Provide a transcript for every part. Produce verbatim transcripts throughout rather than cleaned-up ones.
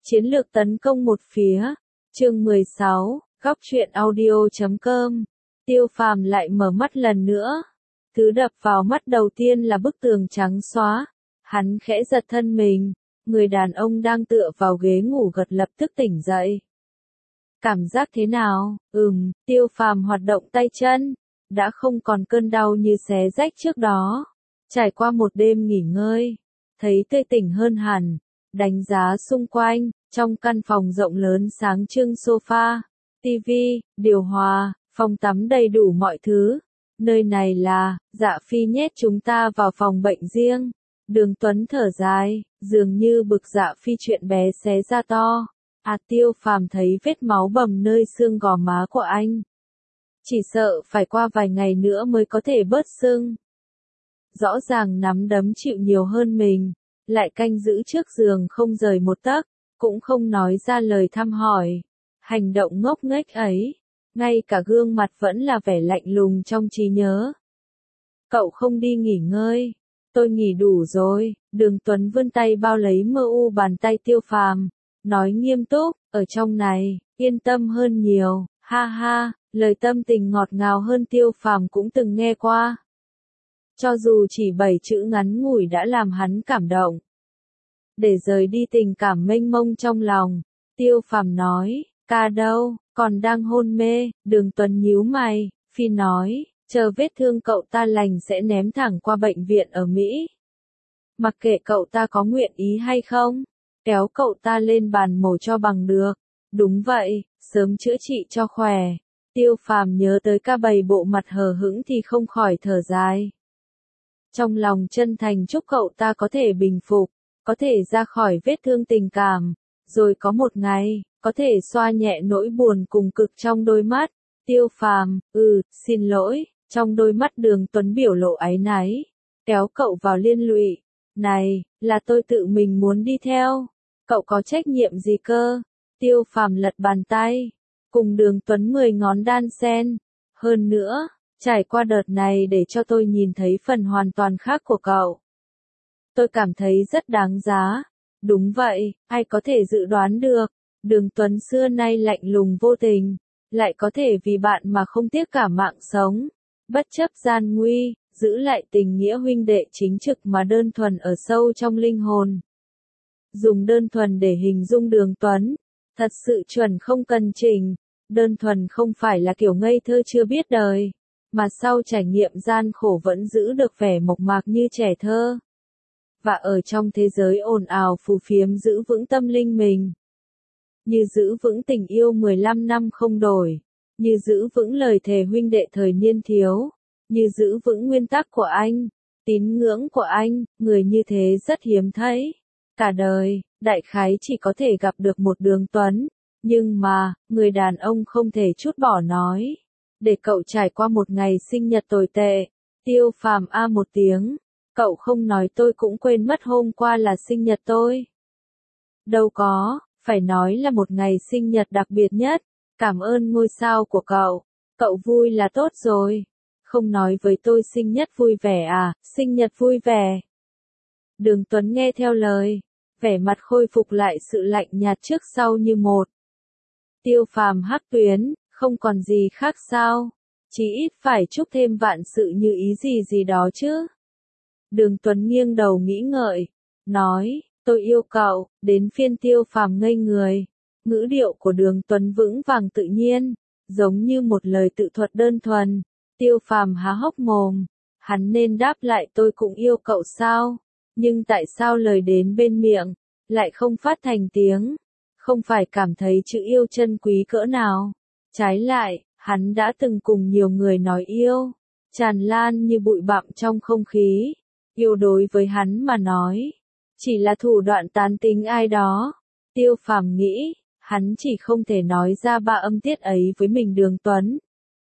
Chiến lược tấn công một phía. Chương mười sáu, góc truyện audio chấm com. Tiêu Phàm lại mở mắt lần nữa. Thứ đập vào mắt đầu tiên là bức tường trắng xóa. Hắn khẽ giật thân mình. Người đàn ông đang tựa vào ghế ngủ gật lập tức tỉnh dậy. Cảm giác thế nào? Ừm, Tiêu Phàm hoạt động tay chân. Đã không còn cơn đau như xé rách trước đó. Trải qua một đêm nghỉ ngơi. Thấy tươi tỉnh hơn hẳn. Đánh giá xung quanh, trong căn phòng rộng lớn sáng trưng sofa, tivi, điều hòa, phòng tắm đầy đủ mọi thứ. Nơi này là, Dạ Phi nhét chúng ta vào phòng bệnh riêng. Đường Tuấn thở dài, dường như bực Dạ Phi chuyện bé xé ra to. À Tiêu Phàm thấy vết máu bầm nơi xương gò má của anh. Chỉ sợ phải qua vài ngày nữa mới có thể bớt sưng. Rõ ràng nắm đấm chịu nhiều hơn mình. Lại canh giữ trước giường không rời một tấc, cũng không nói ra lời thăm hỏi. Hành động ngốc nghếch ấy, ngay cả gương mặt vẫn là vẻ lạnh lùng trong trí nhớ. Cậu không đi nghỉ ngơi, tôi nghỉ đủ rồi. Đường Tuấn vươn tay bao lấy mơ u bàn tay Tiêu Phàm, nói nghiêm túc, ở trong này, yên tâm hơn nhiều, ha ha, lời tâm tình ngọt ngào hơn Tiêu Phàm cũng từng nghe qua. Cho dù chỉ bảy chữ ngắn ngủi đã làm hắn cảm động. Để rời đi tình cảm mênh mông trong lòng, Tiêu Phàm nói, ca đâu, còn đang hôn mê. Đường Tuấn nhíu mày, Phi nói, chờ vết thương cậu ta lành sẽ ném thẳng qua bệnh viện ở Mỹ. Mặc kệ cậu ta có nguyện ý hay không, kéo cậu ta lên bàn mổ cho bằng được. Đúng vậy, sớm chữa trị cho khỏe. Tiêu Phàm nhớ tới ca bầy bộ mặt hờ hững thì không khỏi thở dài. Trong lòng chân thành chúc cậu ta có thể bình phục, có thể ra khỏi vết thương tình cảm, rồi có một ngày, có thể xoa nhẹ nỗi buồn cùng cực trong đôi mắt. Tiêu Phàm, ừ, xin lỗi, trong đôi mắt Đường Tuấn biểu lộ áy náy, kéo cậu vào liên lụy. Này, là tôi tự mình muốn đi theo, cậu có trách nhiệm gì cơ? Tiêu Phàm lật bàn tay, cùng Đường Tuấn mười ngón đan sen. Hơn nữa, trải qua đợt này để cho tôi nhìn thấy phần hoàn toàn khác của cậu. Tôi cảm thấy rất đáng giá. Đúng vậy, ai có thể dự đoán được, Đường Tuấn xưa nay lạnh lùng vô tình, lại có thể vì bạn mà không tiếc cả mạng sống, bất chấp gian nguy, giữ lại tình nghĩa huynh đệ chính trực mà đơn thuần ở sâu trong linh hồn. Dùng đơn thuần để hình dung Đường Tuấn, thật sự chuẩn không cần chỉnh, đơn thuần không phải là kiểu ngây thơ chưa biết đời, mà sau trải nghiệm gian khổ vẫn giữ được vẻ mộc mạc như trẻ thơ. Và ở trong thế giới ồn ào phù phiếm giữ vững tâm linh mình. Như giữ vững tình yêu mười lăm năm không đổi. Như giữ vững lời thề huynh đệ thời niên thiếu. Như giữ vững nguyên tắc của anh. Tín ngưỡng của anh, người như thế rất hiếm thấy. Cả đời, đại khái chỉ có thể gặp được một Đường Tuấn. Nhưng mà, người đàn ông không thể trút bỏ nói. Để cậu trải qua một ngày sinh nhật tồi tệ. Tiêu Phàm a một tiếng. Cậu không nói tôi cũng quên mất hôm qua là sinh nhật tôi. Đâu có, phải nói là một ngày sinh nhật đặc biệt nhất. Cảm ơn ngôi sao của cậu. Cậu vui là tốt rồi. Không nói với tôi sinh nhật vui vẻ à, sinh nhật vui vẻ. Đường Tuấn nghe theo lời. Vẻ mặt khôi phục lại sự lạnh nhạt trước sau như một. Tiêu Phàm hắc tuyến, không còn gì khác sao. Chỉ ít phải chúc thêm vạn sự như ý gì gì đó chứ. Đường Tuấn nghiêng đầu nghĩ ngợi, nói, tôi yêu cậu. Đến phiên Tiêu Phàm ngây người. Ngữ điệu của Đường Tuấn vững vàng tự nhiên, giống như một lời tự thuật đơn thuần. Tiêu Phàm há hốc mồm, hắn nên đáp lại tôi cũng yêu cậu sao? Nhưng tại sao lời đến bên miệng, lại không phát thành tiếng? Không phải cảm thấy chữ yêu chân quý cỡ nào? Trái lại, hắn đã từng cùng nhiều người nói yêu, tràn lan như bụi bặm trong không khí. Yêu đối với hắn mà nói, chỉ là thủ đoạn tán tính ai đó. Tiêu Phàm nghĩ, hắn chỉ không thể nói ra ba âm tiết ấy với mình Đường Tuấn.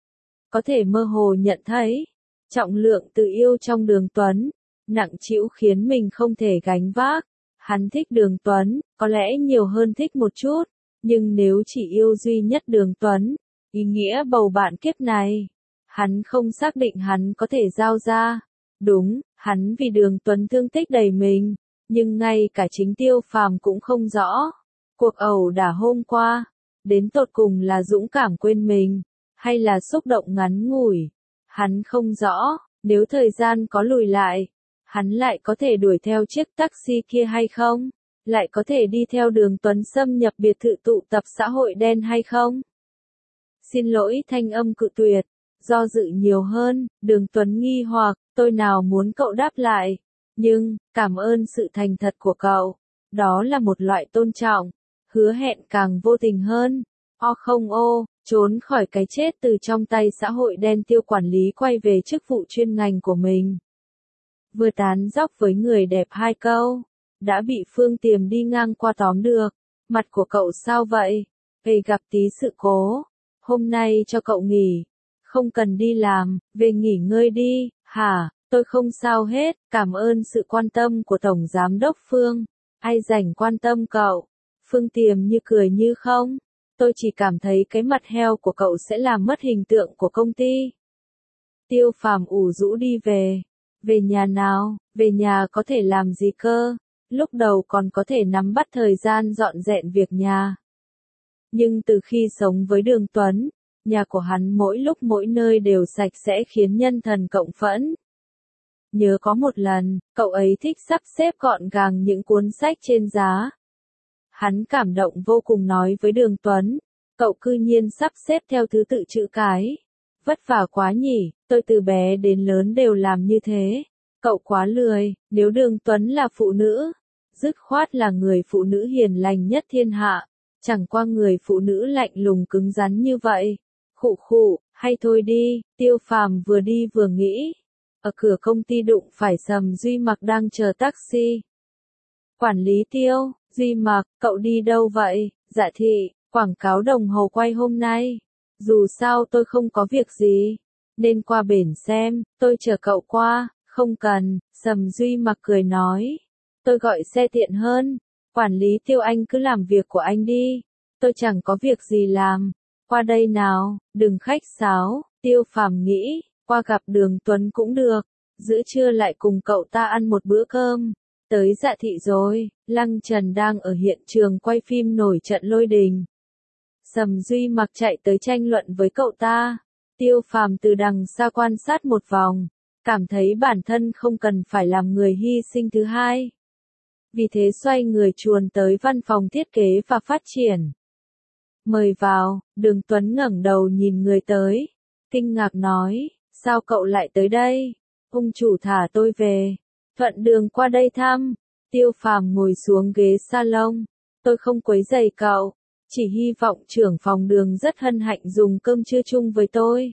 Có thể mơ hồ nhận thấy, trọng lượng tự yêu trong Đường Tuấn, nặng trĩu khiến mình không thể gánh vác. Hắn thích Đường Tuấn, có lẽ nhiều hơn thích một chút, nhưng nếu chỉ yêu duy nhất Đường Tuấn, ý nghĩa bầu bạn kiếp này, hắn không xác định hắn có thể giao ra. Đúng, hắn vì Đường Tuấn thương tích đầy mình, nhưng ngay cả chính Tiêu Phàm cũng không rõ. Cuộc ẩu đả hôm qua, đến tột cùng là dũng cảm quên mình, hay là xúc động ngắn ngủi. Hắn không rõ, nếu thời gian có lùi lại, hắn lại có thể đuổi theo chiếc taxi kia hay không? Lại có thể đi theo Đường Tuấn xâm nhập biệt thự tụ tập xã hội đen hay không? Xin lỗi, thanh âm cự tuyệt, do dự nhiều hơn, Đường Tuấn nghi hoặc, tôi nào muốn cậu đáp lại, nhưng, cảm ơn sự thành thật của cậu, đó là một loại tôn trọng, hứa hẹn càng vô tình hơn, o không ô, trốn khỏi cái chết từ trong tay xã hội đen Tiêu quản lý quay về chức vụ chuyên ngành của mình. Vừa tán dóc với người đẹp hai câu, đã bị Phương Tiềm đi ngang qua tóm được, mặt của cậu sao vậy, về gặp tí sự cố, hôm nay cho cậu nghỉ, không cần đi làm, về nghỉ ngơi đi, hả, tôi không sao hết, cảm ơn sự quan tâm của Tổng Giám đốc Phương, ai rảnh quan tâm cậu, Phương Tiềm như cười như không, tôi chỉ cảm thấy cái mặt heo của cậu sẽ làm mất hình tượng của công ty. Tiêu Phàm ủ rũ đi về, về nhà nào, về nhà có thể làm gì cơ, lúc đầu còn có thể nắm bắt thời gian dọn dẹn việc nhà. Nhưng từ khi sống với Đường Tuấn, nhà của hắn mỗi lúc mỗi nơi đều sạch sẽ khiến nhân thần cộng phẫn. Nhớ có một lần, cậu ấy thích sắp xếp gọn gàng những cuốn sách trên giá. Hắn cảm động vô cùng nói với Đường Tuấn, cậu cư nhiên sắp xếp theo thứ tự chữ cái. Vất vả quá nhỉ, tôi từ bé đến lớn đều làm như thế. Cậu quá lười, nếu Đường Tuấn là phụ nữ, dứt khoát là người phụ nữ hiền lành nhất thiên hạ, chẳng qua người phụ nữ lạnh lùng cứng rắn như vậy. Khụ khụ, hay thôi đi, Tiêu Phàm vừa đi vừa nghĩ. Ở cửa công ty đụng phải Sầm Duy Mặc đang chờ taxi. Quản lý Tiêu, Duy Mặc, cậu đi đâu vậy? Dạ thị, quảng cáo đồng hồ quay hôm nay. Dù sao tôi không có việc gì, nên qua bển xem, tôi chờ cậu qua, không cần, Sầm Duy Mặc cười nói. Tôi gọi xe tiện hơn, quản lý Tiêu anh cứ làm việc của anh đi, tôi chẳng có việc gì làm. Qua đây nào, đừng khách sáo, Tiêu Phàm nghĩ, qua gặp Đường Tuấn cũng được, giữa trưa lại cùng cậu ta ăn một bữa cơm. Tới Dạ thị rồi, Lăng Trần đang ở hiện trường quay phim nổi trận lôi đình. Sầm Duy Mặc chạy tới tranh luận với cậu ta. Tiêu Phàm từ đằng xa quan sát một vòng, cảm thấy bản thân không cần phải làm người hy sinh thứ hai. Vì thế xoay người chuồn tới văn phòng thiết kế và phát triển. Mời vào, Đường Tuấn ngẩng đầu nhìn người tới, kinh ngạc nói, sao cậu lại tới đây? Ông chủ thả tôi về, thuận đường qua đây thăm. Tiêu Phàm ngồi xuống ghế salon, tôi không quấy rầy cậu, chỉ hy vọng trưởng phòng Đường rất hân hạnh dùng cơm trưa chung với tôi.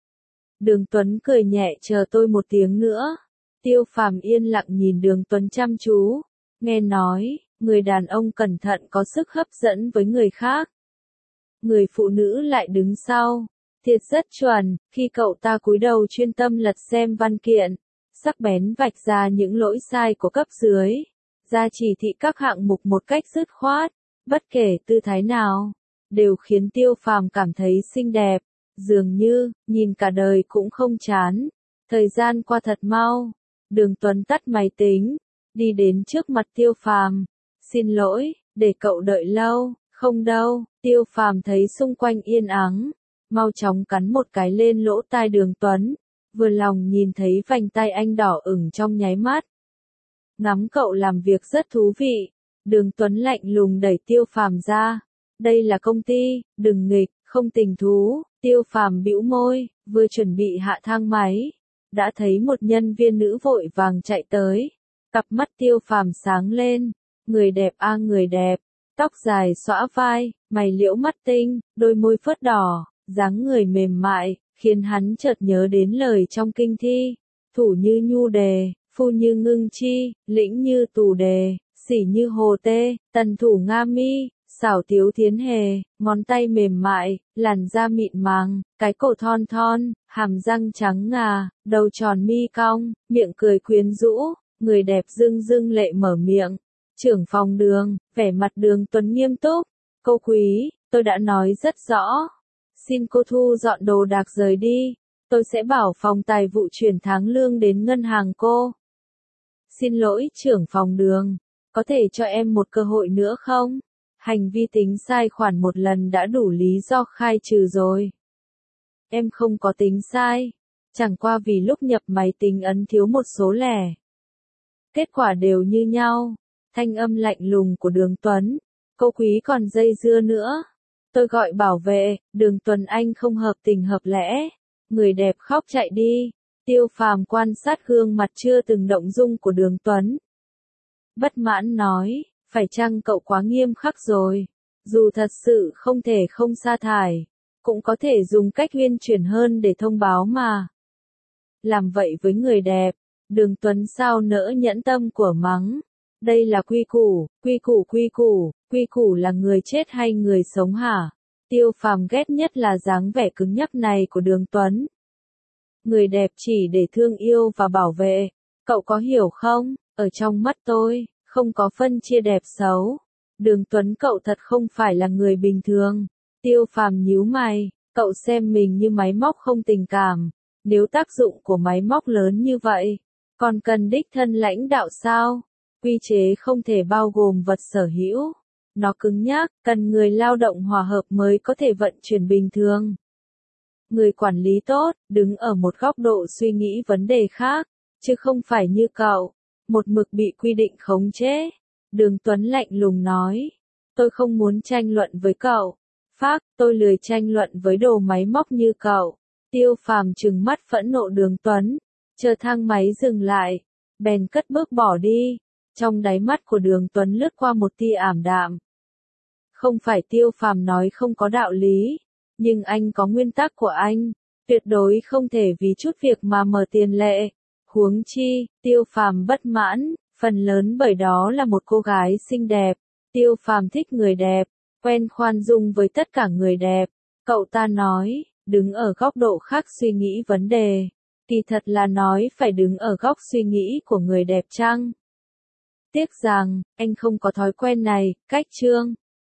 Đường Tuấn cười nhẹ, chờ tôi một tiếng nữa. Tiêu Phàm yên lặng nhìn Đường Tuấn chăm chú, nghe nói, người đàn ông cẩn thận có sức hấp dẫn với người khác. Người phụ nữ lại đứng sau, thiệt rất chuẩn, khi cậu ta cúi đầu chuyên tâm lật xem văn kiện, sắc bén vạch ra những lỗi sai của cấp dưới, ra chỉ thị các hạng mục một cách dứt khoát, bất kể tư thái nào, đều khiến Tiêu Phàm cảm thấy xinh đẹp, dường như, nhìn cả đời cũng không chán. Thời gian qua thật mau, Đường Tuấn tắt máy tính, đi đến trước mặt Tiêu Phàm, xin lỗi, để cậu đợi lâu. Không đâu, Tiêu Phàm thấy xung quanh yên ắng, mau chóng cắn một cái lên lỗ tai Đường Tuấn, vừa lòng nhìn thấy vành tai anh đỏ ửng trong nháy mắt. Ngắm cậu làm việc rất thú vị, Đường Tuấn lạnh lùng đẩy Tiêu Phàm ra, đây là công ty, đừng nghịch, không tình thú. Tiêu Phàm bĩu môi, vừa chuẩn bị hạ thang máy, đã thấy một nhân viên nữ vội vàng chạy tới, cặp mắt Tiêu Phàm sáng lên, người đẹp a người đẹp. Tóc dài xõa vai, mày liễu mắt tinh, đôi môi phớt đỏ, dáng người mềm mại, khiến hắn chợt nhớ đến lời trong kinh thi. Thủ như nhu đề, phu như ngưng chi, lĩnh như tù đề, sỉ như hồ tê, tần thủ nga mi, xảo tiếu thiến hề, ngón tay mềm mại, làn da mịn màng, cái cổ thon thon, hàm răng trắng ngà, đầu tròn mi cong, miệng cười quyến rũ, người đẹp dưng dưng lệ mở miệng. Trưởng phòng Đường, vẻ mặt Đường Tuấn nghiêm túc, cô quý, tôi đã nói rất rõ. Xin cô thu dọn đồ đạc rời đi, tôi sẽ bảo phòng tài vụ chuyển tháng lương đến ngân hàng cô. Xin lỗi trưởng phòng Đường, có thể cho em một cơ hội nữa không? Hành vi tính sai khoản một lần đã đủ lý do khai trừ rồi. Em không có tính sai. Chẳng qua vì lúc nhập máy tính ấn thiếu một số lẻ. Kết quả đều như nhau. Thanh âm lạnh lùng của Đường Tuấn. Cô Quý còn dây dưa nữa. Tôi gọi bảo vệ, Đường Tuấn anh không hợp tình hợp lẽ. Người đẹp khóc chạy đi. Tiêu Phàm quan sát gương mặt chưa từng động dung của Đường Tuấn. Bất mãn nói, phải chăng cậu quá nghiêm khắc rồi. Dù thật sự không thể không sa thải, cũng có thể dùng cách uyển chuyển hơn để thông báo mà. Làm vậy với người đẹp, Đường Tuấn sao nỡ nhẫn tâm của mắng. Đây là quy củ, quy củ quy củ, quy củ là người chết hay người sống hả? Tiêu Phàm ghét nhất là dáng vẻ cứng nhắc này của Đường Tuấn. Người đẹp chỉ để thương yêu và bảo vệ, cậu có hiểu không? Ở trong mắt tôi, không có phân chia đẹp xấu. Đường Tuấn cậu thật không phải là người bình thường. Tiêu Phàm nhíu mày, cậu xem mình như máy móc không tình cảm. Nếu tác dụng của máy móc lớn như vậy, còn cần đích thân lãnh đạo sao? Quy chế không thể bao gồm vật sở hữu. Nó cứng nhắc, cần người lao động hòa hợp mới có thể vận chuyển bình thường. Người quản lý tốt, đứng ở một góc độ suy nghĩ vấn đề khác, chứ không phải như cậu, một mực bị quy định khống chế. Đường Tuấn lạnh lùng nói, tôi không muốn tranh luận với cậu. Phác, tôi lười tranh luận với đồ máy móc như cậu. Tiêu Phàm trừng mắt phẫn nộ Đường Tuấn, chờ thang máy dừng lại, bèn cất bước bỏ đi. Trong đáy mắt của Đường Tuấn lướt qua một tia ảm đạm. Không phải Tiêu Phàm nói không có đạo lý, nhưng anh có nguyên tắc của anh, tuyệt đối không thể vì chút việc mà mở tiền lệ. Huống chi, Tiêu Phàm bất mãn, phần lớn bởi đó là một cô gái xinh đẹp. Tiêu Phàm thích người đẹp, quen khoan dung với tất cả người đẹp. Cậu ta nói, đứng ở góc độ khác suy nghĩ vấn đề. Kỳ thật là nói phải đứng ở góc suy nghĩ của người đẹp chăng? Tiếc rằng, anh không có thói quen này, cách chương.